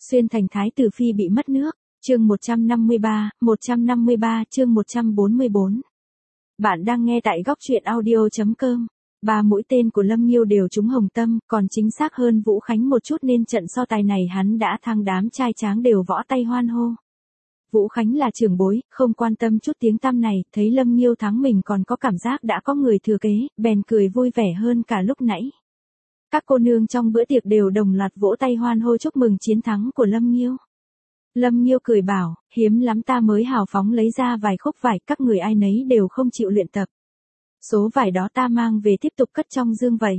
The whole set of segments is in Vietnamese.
Xuyên thành thái tử phi bị mất nước, chương 153 chương 144. Bạn đang nghe tại góc truyện audio.com. 3 mũi tên của Lâm Nghiêu đều trúng hồng tâm, còn chính xác hơn Vũ Khánh một chút nên trận so tài này hắn đã thắng, đám trai tráng đều võ tay hoan hô. Vũ Khánh là trưởng bối, không quan tâm chút tiếng tăm này, thấy Lâm Nghiêu thắng mình còn có cảm giác đã có người thừa kế, bèn cười vui vẻ hơn cả lúc nãy. Các cô nương trong bữa tiệc đều đồng loạt vỗ tay hoan hô chúc mừng chiến thắng của Lâm Nghiêu. Lâm Nghiêu cười bảo, hiếm lắm ta mới hào phóng lấy ra vài khúc vải, các người ai nấy đều không chịu luyện tập. Số vải đó ta mang về tiếp tục cất trong dương vậy.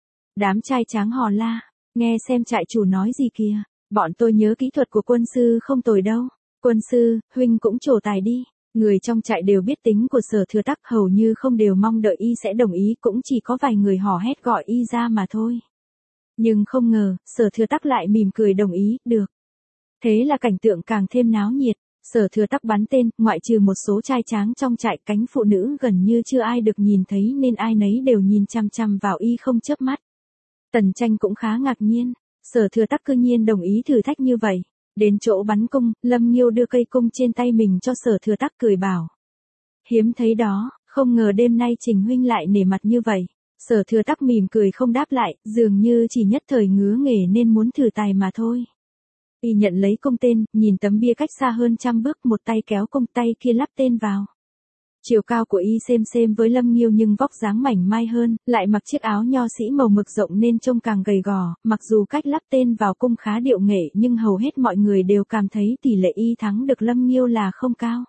Đám trai tráng hò la, nghe xem trại chủ nói gì kìa, bọn tôi nhớ kỹ thuật của quân sư không tồi đâu. Quân sư, huynh cũng trổ tài đi. Người trong trại đều biết tính của Sở Thừa Tắc, hầu như không đều mong đợi y sẽ đồng ý, cũng chỉ có vài người hò hét gọi y ra mà thôi. Nhưng không ngờ, Sở Thừa Tắc lại mỉm cười đồng ý, được. Thế là cảnh tượng càng thêm náo nhiệt. Sở Thừa Tắc bắn tên, ngoại trừ một số trai tráng trong trại, cánh phụ nữ gần như chưa ai được nhìn thấy nên ai nấy đều nhìn chằm chằm vào y không chớp mắt. Tần Tranh cũng khá ngạc nhiên, Sở Thừa Tắc cư nhiên đồng ý thử thách như vậy. Đến chỗ bắn cung, Lâm Nghiêu đưa cây cung trên tay mình cho Sở Thừa Tắc cười bảo. Hiếm thấy đó, không ngờ đêm nay Trình huynh lại nể mặt như vậy. Sở Thừa Tắc mỉm cười không đáp lại, dường như chỉ nhất thời ngứa nghề nên muốn thử tài mà thôi. Y nhận lấy cung tên, nhìn tấm bia cách xa hơn 100 bước, một tay kéo cung, tay kia lắp tên vào. Chiều cao của y xem với Lâm Nghiêu nhưng vóc dáng mảnh mai hơn, lại mặc chiếc áo nho sĩ màu mực rộng nên trông càng gầy gò, mặc dù cách lắp tên vào cung khá điệu nghệ nhưng hầu hết mọi người đều cảm thấy tỷ lệ y thắng được Lâm Nghiêu là không cao.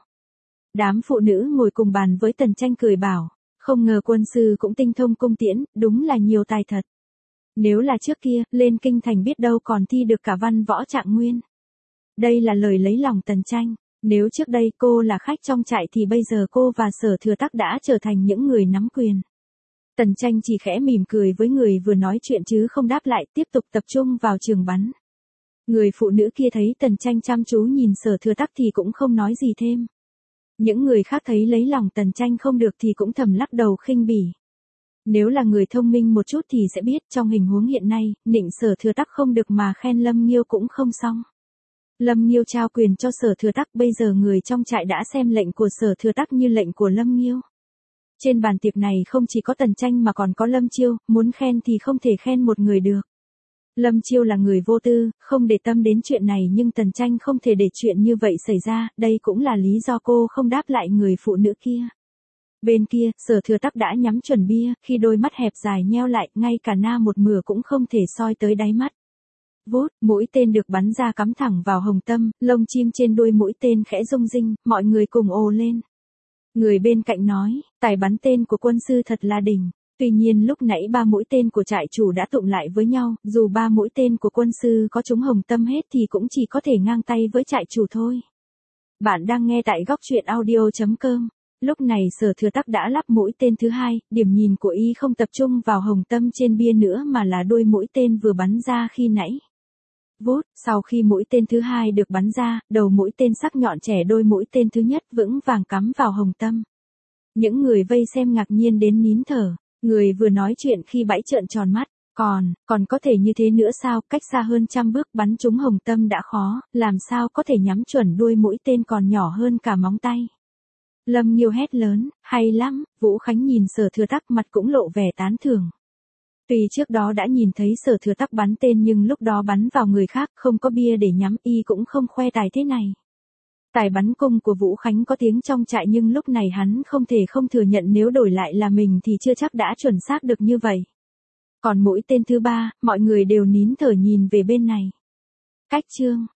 Đám phụ nữ ngồi cùng bàn với Tần Tranh cười bảo, không ngờ quân sư cũng tinh thông cung tiễn, đúng là nhiều tài thật. Nếu là trước kia, lên kinh thành biết đâu còn thi được cả văn võ trạng nguyên. Đây là lời lấy lòng Tần Tranh. Nếu trước đây cô là khách trong trại thì bây giờ cô và Sở Thừa Tắc đã trở thành những người nắm quyền. Tần Tranh chỉ khẽ mỉm cười với người vừa nói chuyện chứ không đáp lại, tiếp tục tập trung vào trường bắn. Người phụ nữ kia thấy Tần Tranh chăm chú nhìn Sở Thừa Tắc thì cũng không nói gì thêm. Những người khác thấy lấy lòng Tần Tranh không được thì cũng thầm lắc đầu khinh bỉ. Nếu là người thông minh một chút thì sẽ biết trong hình huống hiện nay, nịnh Sở Thừa Tắc không được mà khen Lâm Nghiêu cũng không xong. Lâm Nghiêu trao quyền cho Sở Thừa Tắc, bây giờ người trong trại đã xem lệnh của Sở Thừa Tắc như lệnh của Lâm Nghiêu. Trên bàn tiệc này không chỉ có Tần Tranh mà còn có Lâm Chiêu, muốn khen thì không thể khen một người được. Lâm Chiêu là người vô tư, không để tâm đến chuyện này nhưng Tần Tranh không thể để chuyện như vậy xảy ra, đây cũng là lý do cô không đáp lại người phụ nữ kia. Bên kia, Sở Thừa Tắc đã nhắm chuẩn bia, khi đôi mắt hẹp dài nheo lại, ngay cả na một mửa cũng không thể soi tới đáy mắt. Vút, mũi tên được bắn ra cắm thẳng vào hồng tâm, lông chim trên đuôi mũi tên khẽ rung rinh, mọi người cùng ồ lên. Người bên cạnh nói, tài bắn tên của quân sư thật là đỉnh. Tuy nhiên lúc nãy 3 mũi tên của trại chủ đã tụng lại với nhau, dù 3 mũi tên của quân sư có trúng hồng tâm hết thì cũng chỉ có thể ngang tay với trại chủ thôi. Bạn đang nghe tại góc truyện audio.com. Lúc này Sở Thừa Tắc đã lắp mũi tên thứ hai, điểm nhìn của y không tập trung vào hồng tâm trên bia nữa mà là đuôi mũi tên vừa bắn ra khi nãy. Vút, sau khi mũi tên thứ hai được bắn ra, đầu mũi tên sắc nhọn trẻ đôi mũi tên thứ nhất vững vàng cắm vào hồng tâm. Những người vây xem ngạc nhiên đến nín thở, người vừa nói chuyện khi bẫy trợn tròn mắt, còn có thể như thế nữa sao, cách xa hơn 100 bước bắn trúng hồng tâm đã khó, làm sao có thể nhắm chuẩn đuôi mũi tên còn nhỏ hơn cả móng tay. Lâm Nghiêu hét lớn, hay lắm. Vũ Khánh nhìn Sở Thừa Tắc mặt cũng lộ vẻ tán thưởng. Tuy trước đó đã nhìn thấy Sở Thừa Tắc bắn tên nhưng lúc đó bắn vào người khác, không có bia để nhắm, y cũng không khoe tài thế này. Tài bắn cung của Vũ Khánh có tiếng trong trại nhưng lúc này hắn không thể không thừa nhận nếu đổi lại là mình thì chưa chắc đã chuẩn xác được như vậy. Còn mũi tên thứ ba, mọi người đều nín thở nhìn về bên này. Cách chương